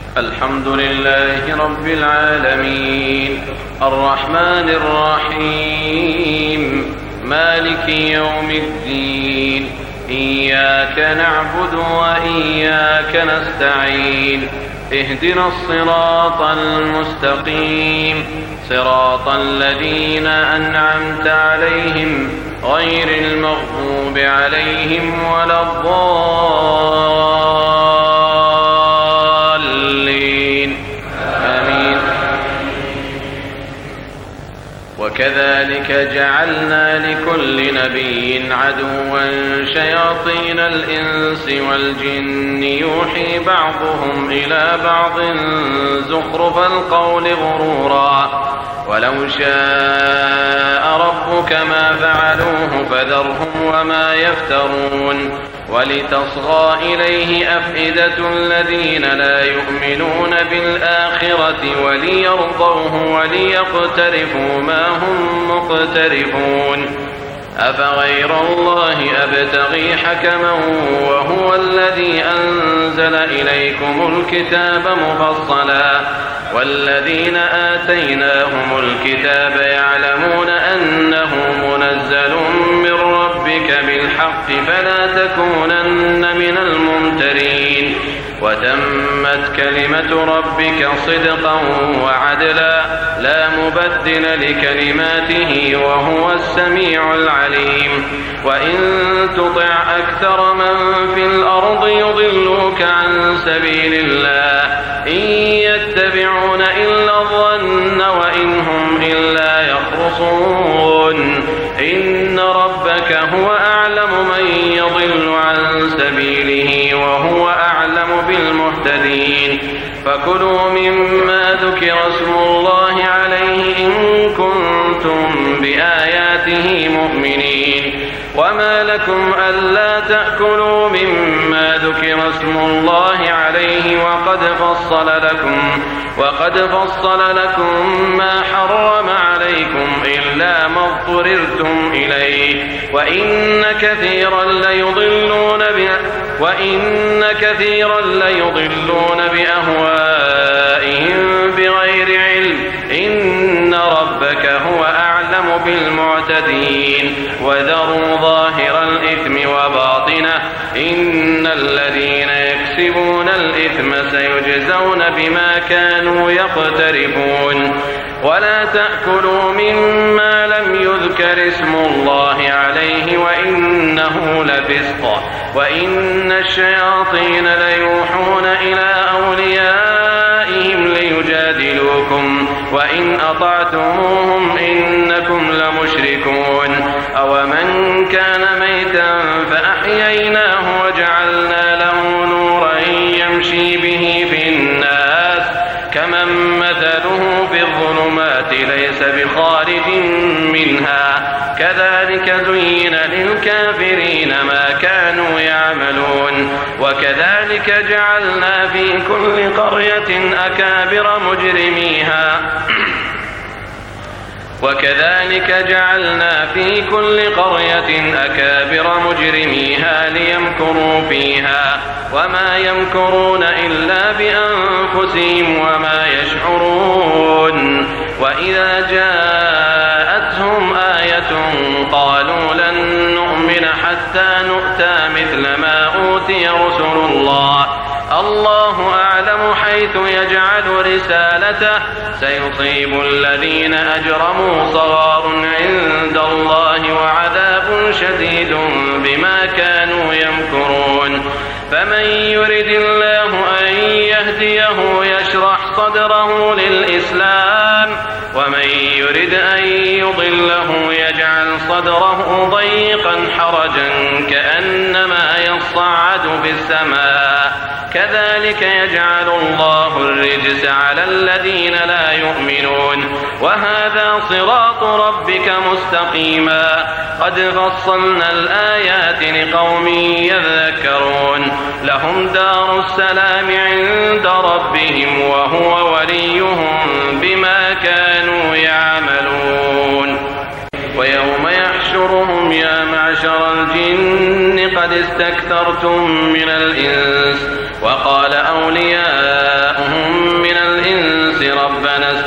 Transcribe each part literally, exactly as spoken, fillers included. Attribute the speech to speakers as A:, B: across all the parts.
A: الحمد لله رب العالمين الرحمن الرحيم مالك يوم الدين إياك نعبد وإياك نستعين اهدنا الصراط المستقيم صراط الذين أنعمت عليهم غير المغضوب عليهم ولا الضالين آمين. وكذلك جعلنا لكل نبي عدوا شياطين الإنس والجن يوحي بعضهم إلى بعض زخرف القول غرورا ولو شاء ربك ما فعلوه فذرهم وما يفترون ولتصغى إليه أفئدة الذين لا يؤمنون بالآخرة وليرضوه وليقترفوا ما هم مقترفون أفغير الله أبتغي حكما وهو الذي أنزل إليكم الكتاب مفصلا والذين آتيناهم الكتاب يعلمون أنه منزل من ربك بالحق فلا تكونن من الممترين وتمت كلمة ربك صدقا وعدلا لا مبدل لكلماته وهو السميع العليم وإن تطع أكثر من في الأرض يضلوك عن سبيل الله إن يتبعون إلا الظن وإن هم إلا يخرصون إن ربك هو أعلم من يضل عن سبيله وهو أعلم بالمهتدين فكلوا مما ذكر اسم الله عليه إن كنتم بآياته مؤمنين وما لكم ألا تأكلوا مما ذكر اسم الله عليه وقد فصل لكم وقد فصل لكم ما حرم عليكم إلا ما اضطررتم إليه وإن كثيرا ليضلون ب وإن كثيرا ليضلون بأهوائهم بغير علم إن ربك هو أعلم بالمعتدين وذروا ظاهر الإثم وباطنه إن الذين يكسبون الإثم سيجزون بما كانوا يقترفون ولا تأكلوا مما لم يذكر اسم الله عليه وإنه لفسق وإن الشياطين ليوحون إلى أوليائهم ليجادلوكم وإن أطعتموهم إنكم لمشركون أومن كان ميتا فأحييناه وجعلنا له نورا يمشي به في الناس كمن مثله في الظلمات ليس بخارج منها كذلك زين للكافرين ما كانوا يعملون وكذلك جعلنا في كل قرية أكابر مجرميها وكذلك جعلنا في كل قرية أكابر مجرميها ليمكروا فيها وما يمكرون إلا بأنفسهم وما يشعرون وإذا جاءتهم آية قالوا لن نؤمن حتى نؤتى مثل ما أوتي رسل الله الله أعلم حيث يجعل رسالته سيصيب الذين أجرموا صغار عند الله وعذاب شديد بما كانوا يمكرون فمن يرد الله أن يهديه يشرح صدره للإسلام ومن يرد أن يضله يجعل صدره ضيقا حرجا كأنما يصعد في السماء كذلك يجعل الله الرجس على الذين لا يؤمنون وهذا صراط ربك مستقيما قد فصلنا الآيات لقوم يذكرون لهم دار السلام عند ربهم وهو وليهم بما كانوا يعملون ويوم يحشرهم يا معشر الجن قد استكثرتم من الإنس وقال أولياؤهم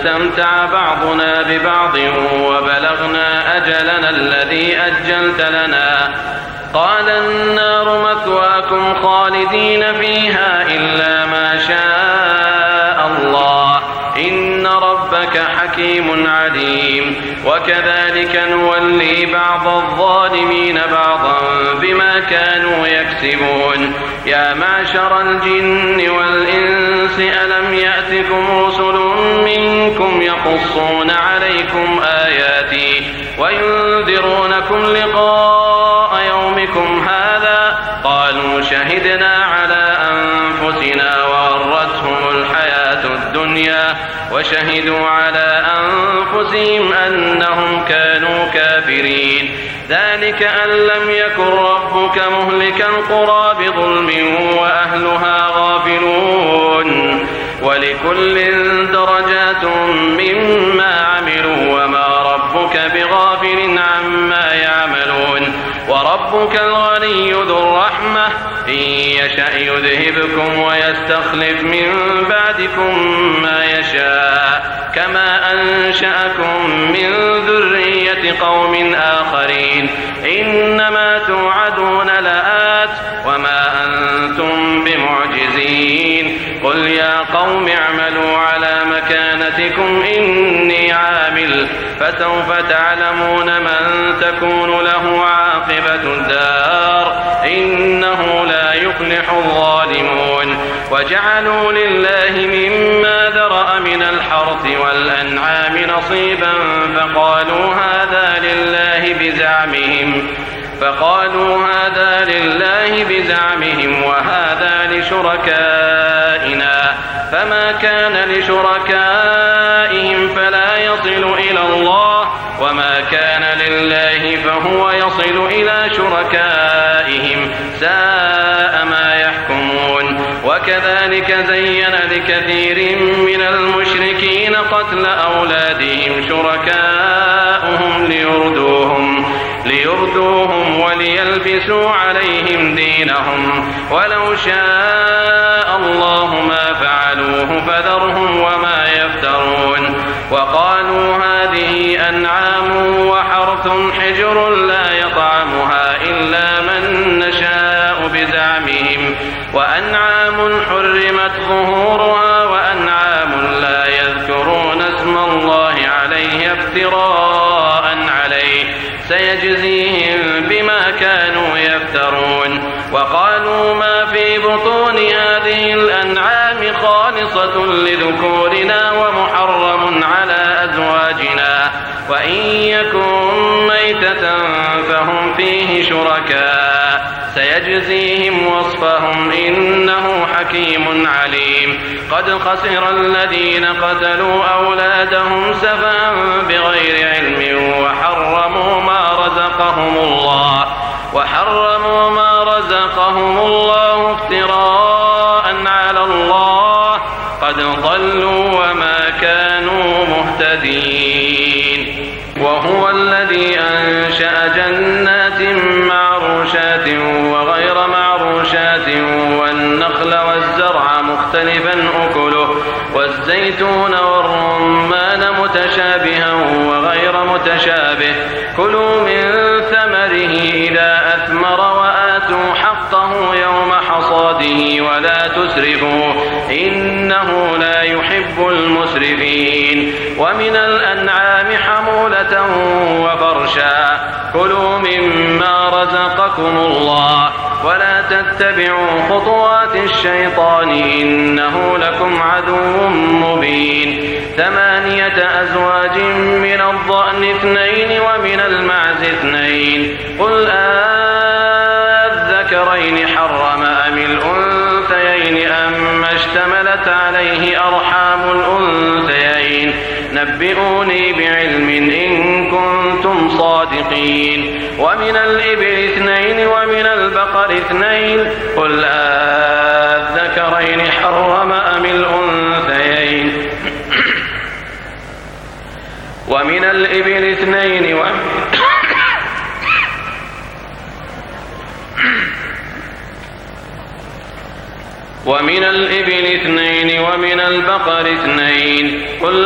A: استمتع بعضنا ببعض وبلغنا أجلنا الذي أجلت لنا. قال النار مثواكم خالدين فيها إلا ما شاء الله إن ربك حكيم عليم. وكذلك نولي بعض الظالمين بعضا بما كانوا يكسبون. يا معشر الجن والإنس ألم يأتكم رسل منكم يقصون عليكم آياتي وينذرونكم لقاء يومكم هذا؟ قالوا شهدنا على أنفسنا وغرتهم الحياة الدنيا وشهدوا على أنفسهم أنهم كانوا كافرين. ذلك أن لم يكن ربك مهلك القرى بظلم وأهلها غافلون. ولكل درجات مما عملوا وما ربك بغافل عما يعملون. وربك الغني ذو الرحمة إن يشأ يذهبكم ويستخلف من بعدكم ما يشاء كما أنشأكم من ذرية قوم آخرين. إنما توعدون لآت وما أنتم بمعجزين. قل يا قوم اعملوا على مكانتكم إني عامل فسوف تعلمون من تكون له عاقبة الدار إنه لا يفلح الظالمون. وجعلوا لله مما ذرأ من الحرث والأنعام نصيبا فقالوا هذا لله بزعمهم فقالوا هذا لله بزعمهم وهذا لشركائنا فما كان لشركائهم فلا يصل إلى الله وما كان لله فهو يصل إلى شركائهم ساء ما يحكمون. وكذلك زين لكثير من المشركين قتل أولادهم شركاؤهم ليردوهم ليردوهم وليلبسوا عليهم دينهم ولو شاء الله ما فعلوه فذرهم وما يفترون. وقالوا هذه أنعام وحرث حجر لا يطعمها إلا من نشاء بزعمهم وأنعام حرمت ظهورها وأنعام لا يذكرون اسم الله عليه افتراء عليه سيجزيهم بما كانوا يفترون. وقالوا ما في بطون هذه الأنعام خالصة لذكورنا ومحرم على أزواجنا وإن يكن ميتة فهم فيه شركاء سيجزيهم وصفهم إنه حكيم عليم. قد خسر الذين قتلوا أولادهم سفها بغير علم وحرموا ما رزقهم الله وحرموا ما رزقهم الله افتراء على الله قد ضلوا وما كانوا مهتدين. وهو الذي أنشأ جنات معروشات وغير معروشات والنخل والزرع مختلفا أكله والزيتون والرمان متشابها وغير متشابه كلوا من ثمره إذا أثمر وآتوا حقه يوم حصاده ولا تسرفوا إنه لا يحب المسرفين. ومن الأنعام حمولة وفرشا كلوا مما رزقكم الله ولا تتبعوا خطوات الشيطان إنه لكم عدو مبين. ثمانية أزواج من الضأن اثنين ومن المعز اثنين قل أذكرين حرم أم الأنثيين أم اشتملت عليه أرحام الأنثيين نبئوني بعلم إن كنتم صادقين. ومن الإبل اثنين ومن البقر اثنين قل أذكرين حرم أم الأنثيين ومن الإبل اثنين و... ومن الإبل اثنين ومن البقر اثنين قل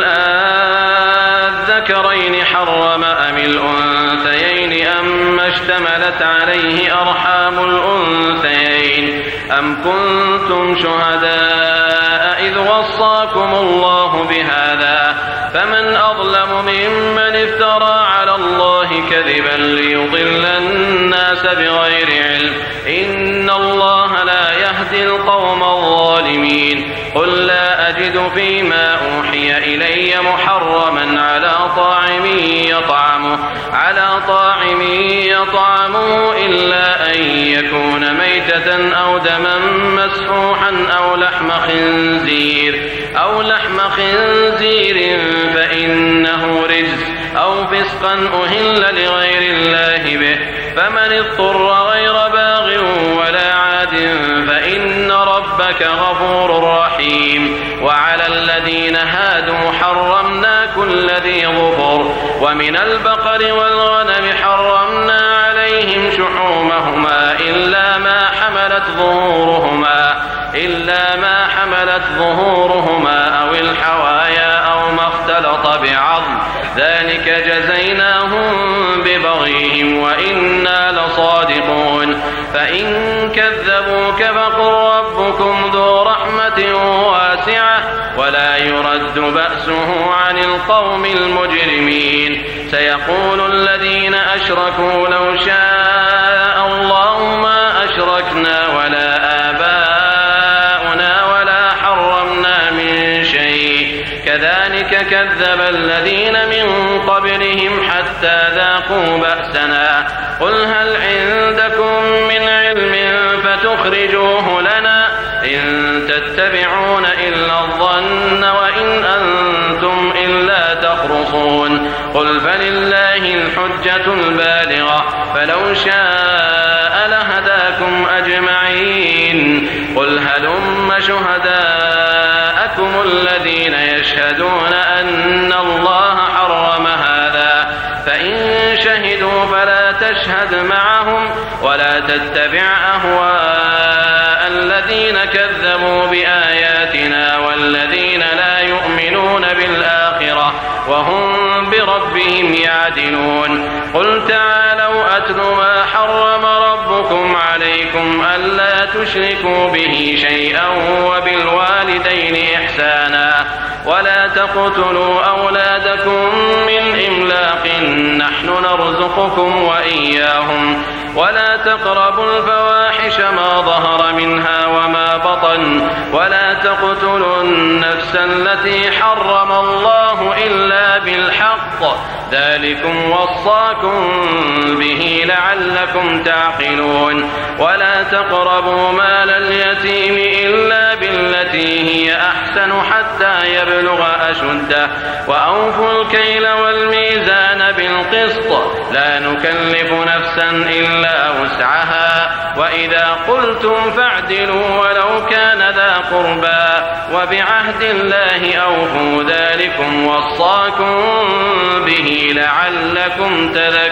A: أذكرين حرم أم الأنثيين أما اشتملت عليه أرحام الأنثيين أم كنتم شهداء إذ وصاكم الله بهذا فمن أظلم ممن افترى على الله كذبا ليضل الناس بغير علم إن الله لا يهدي القوم الظالمين قل لا أجد فيما أوحي إلي محرما على طاعم يطعمه على طاعم يطعمه إلا أن يكون ميتة أو دما مسفوحا أو لحم خنزير أو لحم خنزير فإنه رجس أو فسقا أهل لغير الله به فمن اضطر غير باغ ولا عاد فإن ربك غفور رحيم وعلى الذين هادوا حرمنا كل ذي ظفر ومن البقر والغنم حرمنا عليهم شحومهما إلا ما حملت ظهورهما إلا ما حملت ظهورهما أو الحوايا أو ما اختلط بعظم ذلك جزيناهم ببغيهم وإنا لصادقون فإن كذبوك فقل ربكم ذو رحمة واسعة ولا يرد بأسه عن القوم المجرمين سيقول الذين أشركوا لو شاء الله ما أشركنا ولا آباؤنا ولا حرمنا من شيء كذلك كذب الذين من قبلهم حتى ذاقوا بأسنا قل هل عندكم من علم فتخرجوه لنا إن تتبعون إلا الظن وإن أنتم إلا تخرصون قل فلله الحجة البالغة فلو شاء لهداكم أجمعين قل هلم شهداءكم الذين يشهدون أن الله حرم هذا فإن شهدوا فلا تشهد معهم ولا تتبع أهواء الذين كذبوا بآياتنا والذين لا يؤمنون بالآخرة وهم بربهم يعدلون قل تعالوا أتل ما حرم ربكم عليكم ألا تشركوا به شيئا وبالوالدين إحسانا ولا تقتلوا أولادكم من إملاق نحن نرزقكم وإياهم ولا تقربوا الفواحش ما ظهر منها وما بطن ولا تقتلوا النفس التي حرم الله إلا بالحق ذلكم وصاكم به لعلكم تعقلون ولا تقربوا مال اليتيم إلا بالتي هي أحسن حتى يبلغ أشده وأوفوا الكيل والميزان بالقسط لا نكلف نفسا إلا وسعها وإذا قلتم فاعدلوا ولو كان ذا قربى وبعهد الله أوفوا ذلكم وصاكم به لعلكم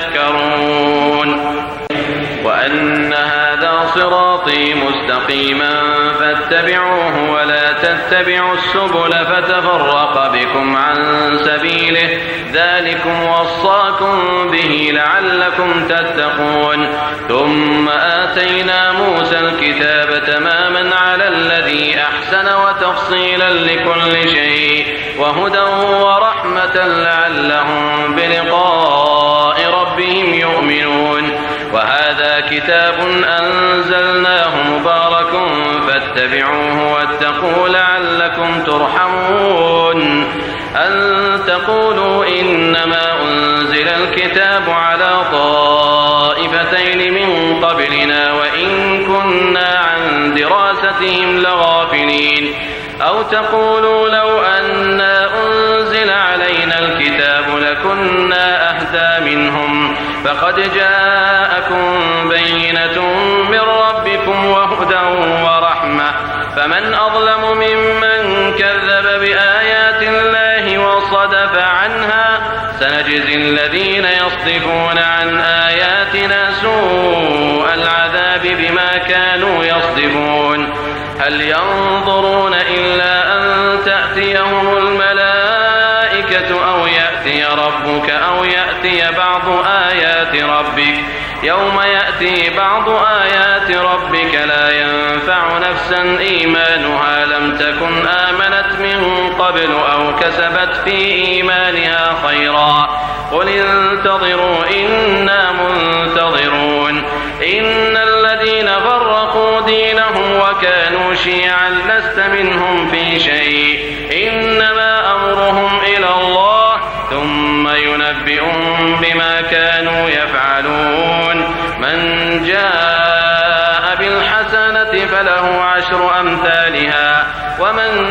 A: تذكرون وأن هذا صراطي مستقيما فاتبعوه ولا تتبعوا السبل فتفرق بكم عن سبيله ذلكم وصاكم به لعلكم تتقون ثم آتينا موسى الكتاب تماما على الذي أحسن وتفصيلا لكل شيء وهدى ورحمة لعلهم بلقاء ربهم يؤمنون وهذا كتاب أنزلناه مبارك فاتبعوه واتقوا لعلكم ترحمون أن تقولوا إنما أنزل الكتاب على طائفتين من قبلنا وإن كنا عن دراستهم لغافلين أو تقولوا لو أنا أنزل علينا الكتاب لكنا أهدى منهم فقد جاءكم بينة من ربكم وهدى ورحمة فمن أظلم ممن كذب بآيات الله وصدف عنها سنجزي الذين يصدفون عن آياتنا سوء العذاب بما كانوا يصدفون هل ينظرون إلا أن تأتيهم الملائكة أو يأتي ربك أو يأتي بعض آيات ربك يوم يأتي بعض آيات ربك لا ينفع نفسا إيمانها لم تكن آمنت من قبل أو كسبت في إيمانها خيرا قل انتظروا إنا منتظرون إن الذين فرقوا دينهم وكانوا شيعا لست منهم في شيء إنما أمرهم إلى الله ثم ينبئهم بما كانوا يفعلون من جاء بالحسنة فله عشر أمثالها ومن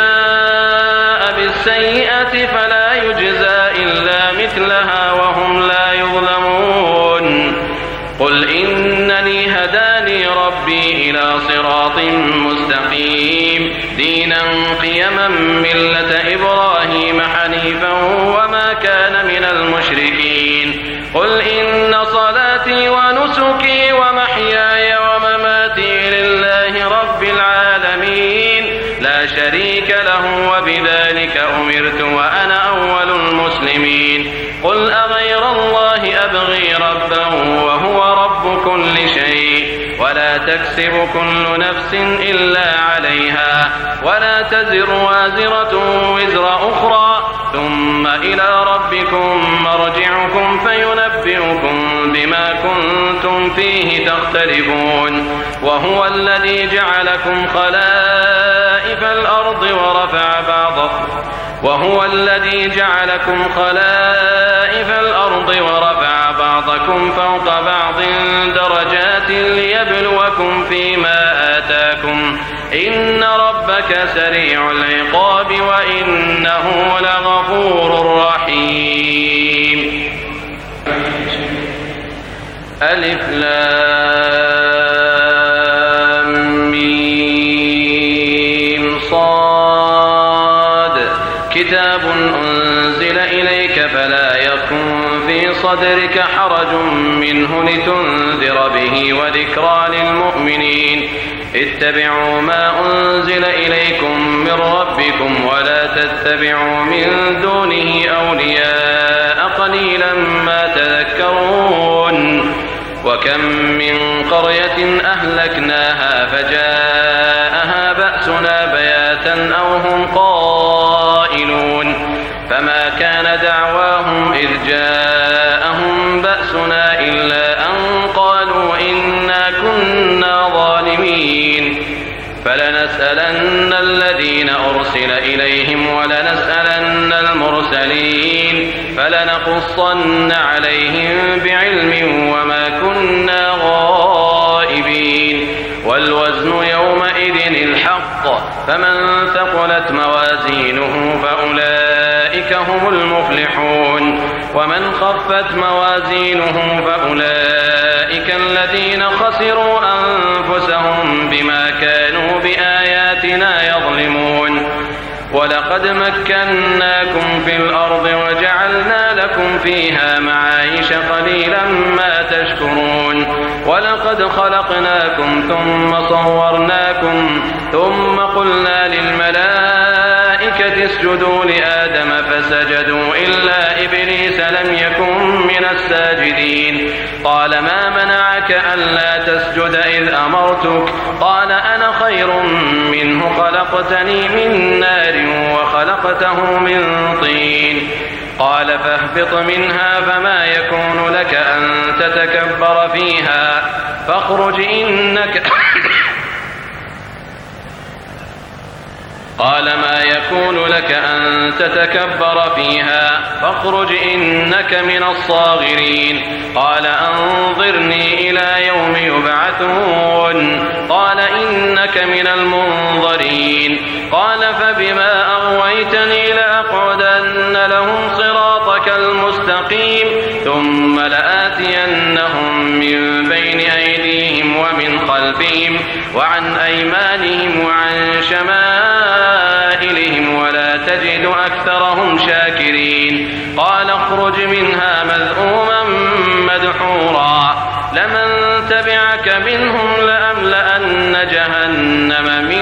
A: جاء بالسيئة فلا يجزى إلا مثلها وهم لا يظلمون قل إنني هداني ربي إلى صراط مستقيم دينا قيما ملة إبراهيم حنيفا وما كان من المشركين قل إن صلاتي ونسكي ومحياي ومماتي لله رب العالمين لا شريك له وبذلك أمرت وأنا أول المسلمين قل أغير الله أبغي ربا وهو رب كل شيء ولا تكسب كل نفس إلا عليها ولا تزر وازرة وزر أخرى ثم إلى ربكم مرجعكم فينبئكم بما كنتم فيه تختلفون وهو الذي جعلكم خلائف الأرض ورفع بعضكم وهو الذي جعلكم خلائف الأرض ورفع بعضكم فوق بعض درجات ليبلوكم فيما آتاكم إن ربك سريع العقاب وإنه لغفور رحيم ألف لام ميم صاد كتاب أنزل إليك فلا يكن في صدرك حرج منه لتنذر به وذكرى للمؤمنين اتبعوا ما أنزل إليكم من ربكم ولا تتبعوا من دونه أولياء قليلا ما تذكرون وكم من قرية أهلكناها فجاءها بأسنا بياتا أو هم قائلون فما كان دعواهم إذ جاءهم بأسنا إلا أن قالوا إنا كنا ظالمين فلنسألن الذين أرسل إليهم ولنسألن المرسلين فلنقصن عليهم بعلم وما كنا غائبين والوزن يومئذ الحق فمن ثقلت موازينه فأولئك هم المفلحون ومن خفت موازينه فأولئك الذين خسروا أنفسهم بما كانوا بآياتنا يظلمون ولقد مكناكم في الأرض وجعلنا لكم فيها معايش قليلا ما تشكرون ولقد خلقناكم ثم صورناكم ثم قلنا للملائكة اسجدوا لآدم فسجدوا إلا إبليس لم يكن من الساجدين قال ما منعك ألا تسجد إذ أمرتك قال أنا خير منه خلقتني من نار وخلقته من طين قال فاهبط منها فما يكون لك أن تتكبر فيها فاخرج إنك قال ما يكون لك أن تتكبر فيها فاخرج إنك من الصاغرين قال أنظرني إلى يوم يبعثون قال إنك من المنظرين قال فبما أغويتني لأقعدن لهم صراطك المستقيم ثم لآتينهم من بين أيديهم ومن خلفهم وعن أيمانهم وعن شمائلهم ولا تجد أكثرهم شاكرين قال اخرج منها مذءوما مدحورا لمن تبعك منهم لأملأن جهنم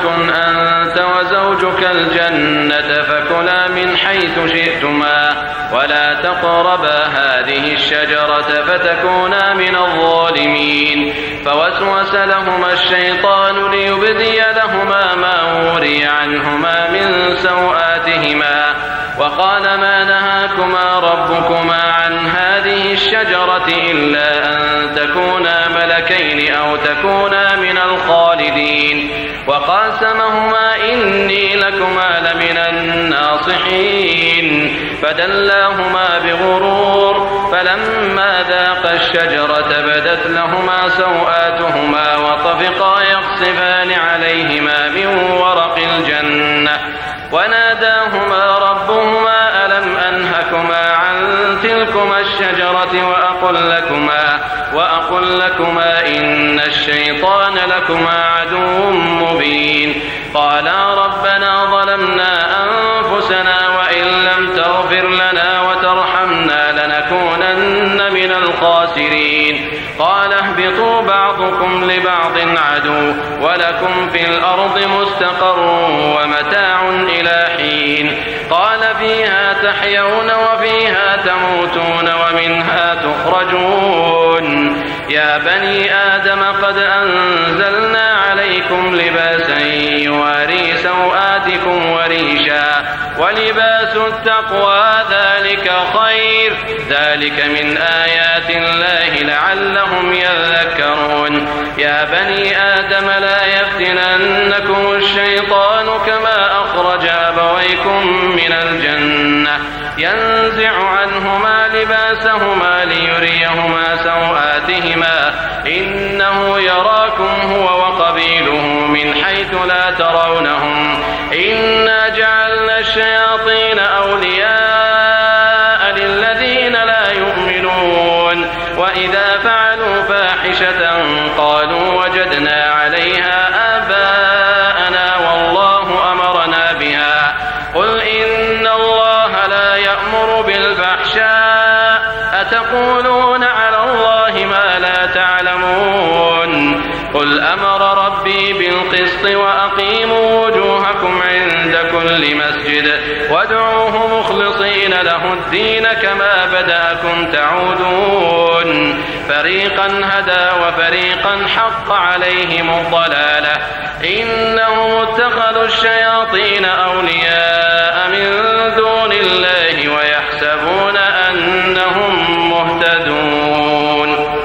A: اسكن أنت وزوجك الجنة فكلا من حيث شئتما ولا تقربا هذه الشجرة فتكونا من الظالمين فوسوس لهما الشيطان ليبدي لهما ما وري عنهما من سوآتهما وقال ما نهاكما ربكما عن هذه الشجرة إلا أن تكونا ملكين أو تكونا من الخالدين وقاسمهما إني لكما لمن الناصحين فدلاهما بغرور فلما ذاقا الشجرة بدت لهما سوآتهما وطفقا يخصفان عليهما من ورق الجنة وناداهما ربهما ألم أنهكما عن تلكما الشجرة وأقل لكما, وأقل لكما إن الشيطان لكما عدو مبين قالا ربنا ظلمنا أنفسنا وإن لم تغفر لنا وترحمنا لنكونن من الخاسرين قال اهبطوا بعضكم لبعض عدو ولكم في الأرض مستقر ومتاع إلى حين قال فيها تحيون وفيها تموتون ومنها تخرجون يا بني آدم قد أنزلنا عليكم لباسا يواري سوآتكم وريشا ولباس التقوى ذلك خير ذلك من آيات الله لعلهم يذكرون يا بني آدم لا يفتننكم الشيطان كما أخرج أبويكم من الجنة ينزع عنهما لباسهما ليريهما سوآتهما إنه يراكم هو وقبيله من حيث لا ترونهم إنا جعلنا الشياطين أولياء للذين لا يؤمنون وإذا فعلوا فاحشة قالوا وجدنا عليها آباءنا والله أمرنا بها قل إن الله لا يأمر بالفحشاء أتقولون على الله ما لا تعلمون قل أمر ربي بالقسط وأقيموا وجوهكم عند كل مسجد وادعوه مخلصين له الدين كما بدأكم تعودون فريقا هدى وفريقا حق عليهم الضلالة إنهم اتخذوا الشياطين أولياء من دون